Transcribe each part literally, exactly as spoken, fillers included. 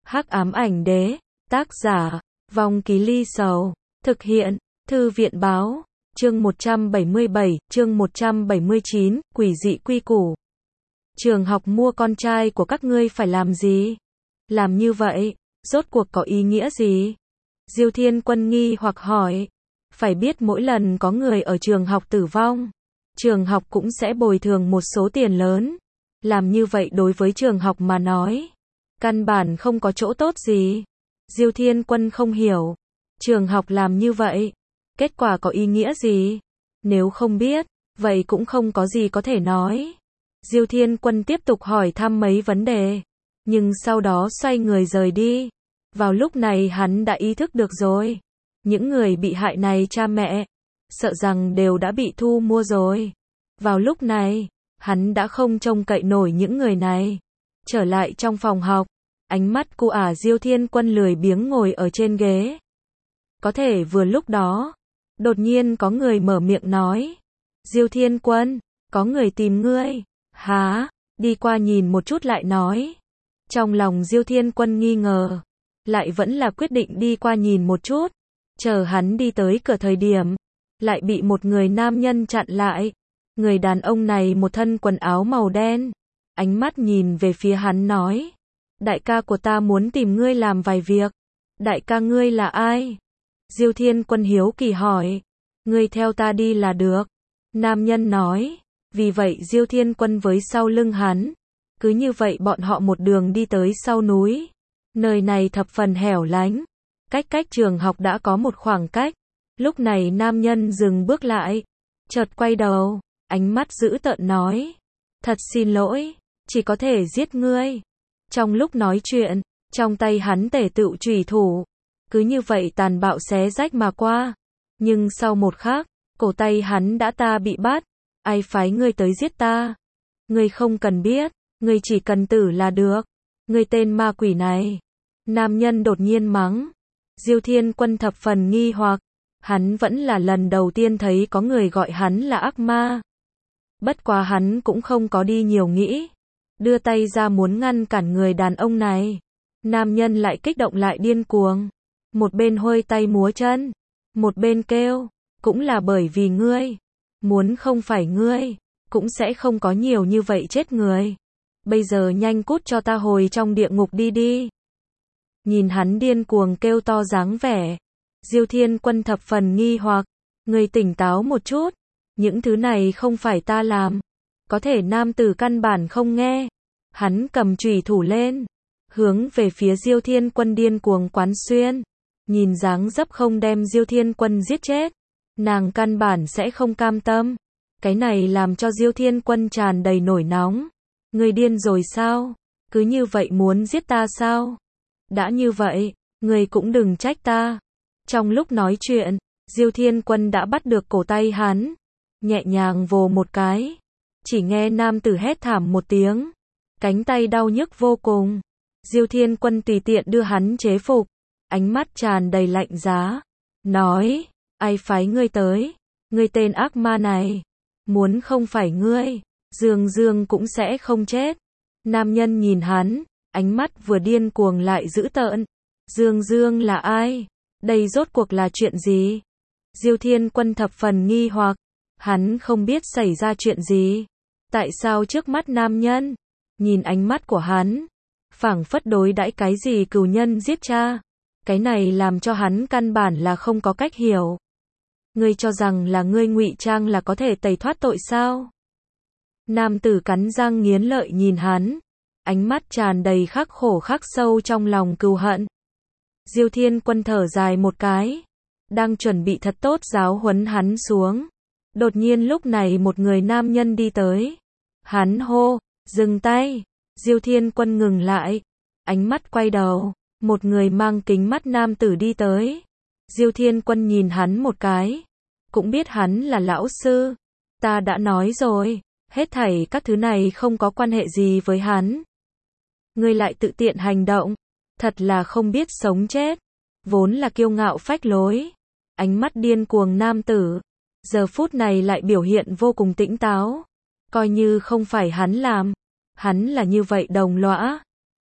Hắc ám ảnh đế, tác giả, Vong Ký Ly Sầu, thực hiện, Thư viện báo, chương một trăm bảy mươi bảy, chương một trăm bảy mươi chín, quỷ dị quy củ. Trường học mua con trai của các ngươi phải làm gì? Làm như vậy, rốt cuộc có ý nghĩa gì? Diêu Thiên Quân nghi hoặc hỏi. Phải biết mỗi lần có người ở trường học tử vong, trường học cũng sẽ bồi thường một số tiền lớn. Làm như vậy đối với trường học mà nói, căn bản không có chỗ tốt gì. Diêu Thiên Quân không hiểu. Trường học làm như vậy, kết quả có ý nghĩa gì? Nếu không biết, vậy cũng không có gì có thể nói. Diêu Thiên Quân tiếp tục hỏi thăm mấy vấn đề, nhưng sau đó xoay người rời đi. Vào lúc này hắn đã ý thức được rồi. Những người bị hại này cha mẹ, sợ rằng đều đã bị thu mua rồi. Vào lúc này, hắn đã không trông cậy nổi những người này. Trở lại trong phòng học, ánh mắt cu ả Diêu Thiên Quân lười biếng ngồi ở trên ghế. Có thể vừa lúc đó, đột nhiên có người mở miệng nói. Diêu Thiên Quân, có người tìm ngươi. Hả? Đi qua nhìn một chút lại nói. Trong lòng Diêu Thiên Quân nghi ngờ, lại vẫn là quyết định đi qua nhìn một chút. Chờ hắn đi tới cửa thời điểm, lại bị một người nam nhân chặn lại. Người đàn ông này một thân quần áo màu đen, ánh mắt nhìn về phía hắn nói. Đại ca của ta muốn tìm ngươi làm vài việc. Đại ca ngươi là ai? Diêu Thiên Quân hiếu kỳ hỏi. Ngươi theo ta đi là được. Nam nhân nói. Vì vậy Diêu Thiên Quân với sau lưng hắn. Cứ như vậy bọn họ một đường đi tới sau núi. Nơi này thập phần hẻo lánh. Cách cách trường học đã có một khoảng cách. Lúc này nam nhân dừng bước lại. Chợt quay đầu, ánh mắt dữ tợn nói. Thật xin lỗi, chỉ có thể giết ngươi. Trong lúc nói chuyện, trong tay hắn tể tựu chủy thủ. Cứ như vậy tàn bạo xé rách mà qua. Nhưng sau một khắc, cổ tay hắn đã ta bị bắt. Ai phái ngươi tới giết ta? Ngươi không cần biết, ngươi chỉ cần tử là được. Ngươi tên ma quỷ này. Nam nhân đột nhiên mắng. Diêu Thiên Quân thập phần nghi hoặc. Hắn vẫn là lần đầu tiên thấy có người gọi hắn là ác ma. Bất quá hắn cũng không có đi nhiều nghĩ. Đưa tay ra muốn ngăn cản người đàn ông này. Nam nhân lại kích động lại điên cuồng. Một bên hôi tay múa chân. Một bên kêu. Cũng là bởi vì ngươi. Muốn không phải ngươi, cũng sẽ không có nhiều như vậy chết người. Bây giờ nhanh cút cho ta hồi trong địa ngục đi đi. Nhìn hắn điên cuồng kêu to dáng vẻ. Diêu Thiên Quân thập phần nghi hoặc. Người tỉnh táo một chút. Những thứ này không phải ta làm. Có thể nam tử căn bản không nghe. Hắn cầm chủy thủ lên. Hướng về phía Diêu Thiên Quân điên cuồng quán xuyên. Nhìn dáng dấp không đem Diêu Thiên Quân giết chết. Nàng căn bản sẽ không cam tâm. Cái này làm cho Diêu Thiên Quân tràn đầy nổi nóng. Ngươi điên rồi sao? Cứ như vậy muốn giết ta sao? Đã như vậy, ngươi cũng đừng trách ta. Trong lúc nói chuyện, Diêu Thiên Quân đã bắt được cổ tay hắn. Nhẹ nhàng vồ một cái. Chỉ nghe nam tử hét thảm một tiếng. Cánh tay đau nhức vô cùng. Diêu Thiên Quân tùy tiện đưa hắn chế phục. Ánh mắt tràn đầy lạnh giá. Nói. Ai phái ngươi tới? Ngươi tên ác ma này. Muốn không phải ngươi, Dương Dương cũng sẽ không chết. Nam nhân nhìn hắn, ánh mắt vừa điên cuồng lại dữ tợn. Dương Dương là ai? Đây rốt cuộc là chuyện gì? Diêu Thiên Quân thập phần nghi hoặc. Hắn không biết xảy ra chuyện gì. Tại sao trước mắt nam nhân? Nhìn ánh mắt của hắn, phảng phất đối đãi cái gì cừu nhân giết cha. Cái này làm cho hắn căn bản là không có cách hiểu. Ngươi cho rằng là ngươi ngụy trang là có thể tẩy thoát tội sao? Nam tử cắn răng nghiến lợi nhìn hắn, ánh mắt tràn đầy khắc khổ khắc sâu trong lòng cừu hận. Diêu Thiên Quân thở dài một cái, đang chuẩn bị thật tốt giáo huấn hắn xuống. Đột nhiên lúc này một người nam nhân đi tới. Hắn hô, dừng tay. Diêu Thiên Quân ngừng lại, ánh mắt quay đầu, một người mang kính mắt nam tử đi tới. Diêu Thiên Quân nhìn hắn một cái, cũng biết hắn là lão sư. Ta đã nói rồi, hết thảy các thứ này không có quan hệ gì với hắn. Ngươi lại tự tiện hành động, thật là không biết sống chết. Vốn là kiêu ngạo phách lối, ánh mắt điên cuồng nam tử, giờ phút này lại biểu hiện vô cùng tĩnh táo. Coi như không phải hắn làm, hắn là như vậy đồng lõa.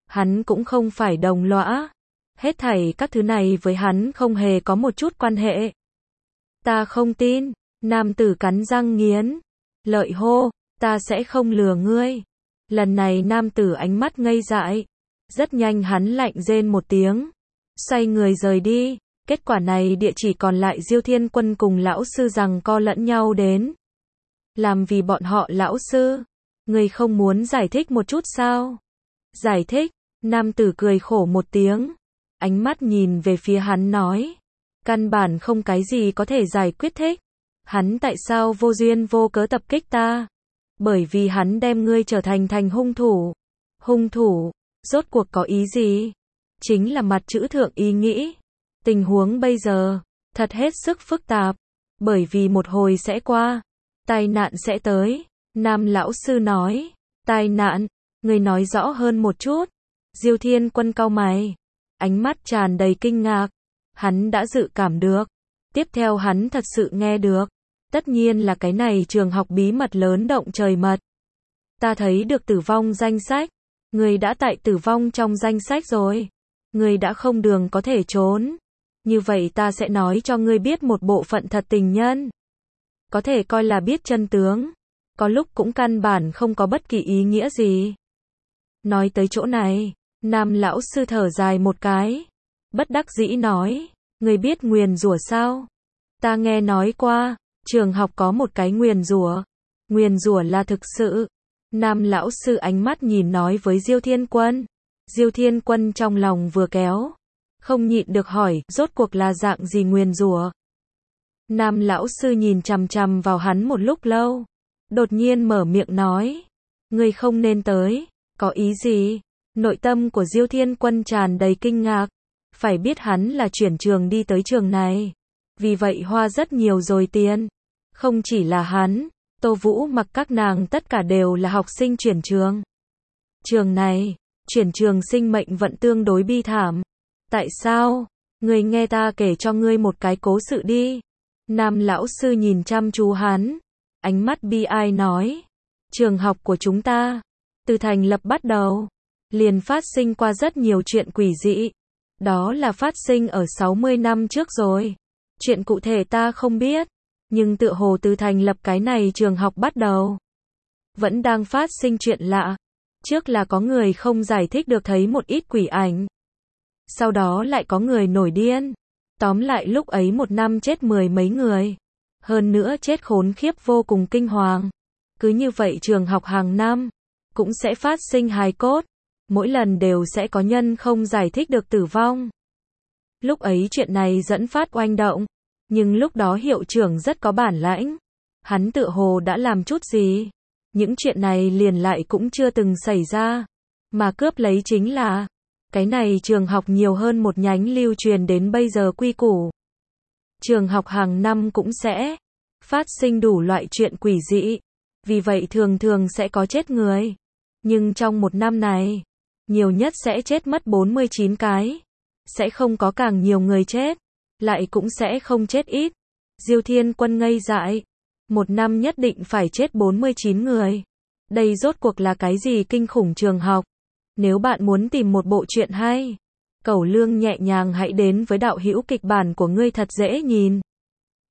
hắn cũng không phải đồng lõa. Hết thảy các thứ này với hắn không hề có một chút quan hệ. Ta không tin, nam tử cắn răng nghiến. Lợi hô, ta sẽ không lừa ngươi. Lần này nam tử ánh mắt ngây dại. Rất nhanh hắn lạnh rên một tiếng. Xoay người rời đi. Kết quả này địa chỉ còn lại Diêu Thiên Quân cùng lão sư giằng co lẫn nhau đến. Làm vì bọn họ lão sư. Ngươi không muốn giải thích một chút sao? Giải thích, nam tử cười khổ một tiếng. Ánh mắt nhìn về phía hắn nói. Căn bản không cái gì có thể giải quyết thích. Hắn tại sao vô duyên vô cớ tập kích ta? Bởi vì hắn đem ngươi trở thành thành hung thủ. Hung thủ, rốt cuộc có ý gì? Chính là mặt chữ thượng ý nghĩ. Tình huống bây giờ, thật hết sức phức tạp. Bởi vì một hồi sẽ qua. Tai nạn sẽ tới. Nam lão sư nói. Tai nạn, ngươi nói rõ hơn một chút. Diêu Thiên Quân cau mày. Ánh mắt tràn đầy kinh ngạc. Hắn đã dự cảm được. Tiếp theo hắn thật sự nghe được. Tất nhiên là cái này trường học bí mật lớn động trời mật. Ta thấy được tử vong danh sách. Ngươi đã tại tử vong trong danh sách rồi. Ngươi đã không đường có thể trốn. Như vậy ta sẽ nói cho ngươi biết một bộ phận thật tình nhân. Có thể coi là biết chân tướng. Có lúc cũng căn bản không có bất kỳ ý nghĩa gì. Nói tới chỗ này, nam lão sư thở dài một cái. Bất đắc dĩ nói, ngươi biết nguyền rủa sao? Ta nghe nói qua, trường học có một cái nguyền rủa. Nguyền rủa là thực sự. Nam lão sư ánh mắt nhìn nói với Diêu Thiên Quân. Diêu Thiên Quân trong lòng vừa kéo. Không nhịn được hỏi, rốt cuộc là dạng gì nguyền rủa? Nam lão sư nhìn chằm chằm vào hắn một lúc lâu. Đột nhiên mở miệng nói. Ngươi không nên tới. Có ý gì? Nội tâm của Diêu Thiên Quân tràn đầy kinh ngạc. Phải biết hắn là chuyển trường đi tới trường này. Vì vậy hoa rất nhiều rồi tiền. Không chỉ là hắn, Tô Vũ Mặc các nàng tất cả đều là học sinh chuyển trường. Trường này, chuyển trường sinh mệnh vận tương đối bi thảm. Tại sao? Ngươi nghe ta kể cho ngươi một cái cố sự đi. Nam lão sư nhìn chăm chú hắn. Ánh mắt bi ai nói. Trường học của chúng ta, từ thành lập bắt đầu, liền phát sinh qua rất nhiều chuyện quỷ dị. Đó là phát sinh ở sáu mươi năm trước rồi. Chuyện cụ thể ta không biết. Nhưng tựa hồ từ thành lập cái này trường học bắt đầu, vẫn đang phát sinh chuyện lạ. Trước là có người không giải thích được thấy một ít quỷ ảnh. Sau đó lại có người nổi điên. Tóm lại lúc ấy một năm chết mười mấy người. Hơn nữa chết khốn khiếp vô cùng kinh hoàng. Cứ như vậy trường học hàng năm cũng sẽ phát sinh hài cốt. Mỗi lần đều sẽ có nhân không giải thích được tử vong. Lúc ấy chuyện này dẫn phát oanh động. Nhưng lúc đó hiệu trưởng rất có bản lãnh. Hắn tự hồ đã làm chút gì. Những chuyện này liền lại cũng chưa từng xảy ra. Mà cướp lấy chính là cái này trường học nhiều hơn một nhánh lưu truyền đến bây giờ quy củ. Trường học hàng năm cũng sẽ phát sinh đủ loại chuyện quỷ dị. Vì vậy thường thường sẽ có chết người. Nhưng trong một năm này, nhiều nhất sẽ chết mất bốn mươi chín cái. Sẽ không có càng nhiều người chết. Lại cũng sẽ không chết ít. Diêu Thiên Quân ngây dại. Một năm nhất định phải chết bốn mươi chín người. Đây rốt cuộc là cái gì kinh khủng trường học? Nếu bạn muốn tìm một bộ truyện hay, Cẩu Lương nhẹ nhàng hãy đến với đạo hữu kịch bản của ngươi thật dễ nhìn.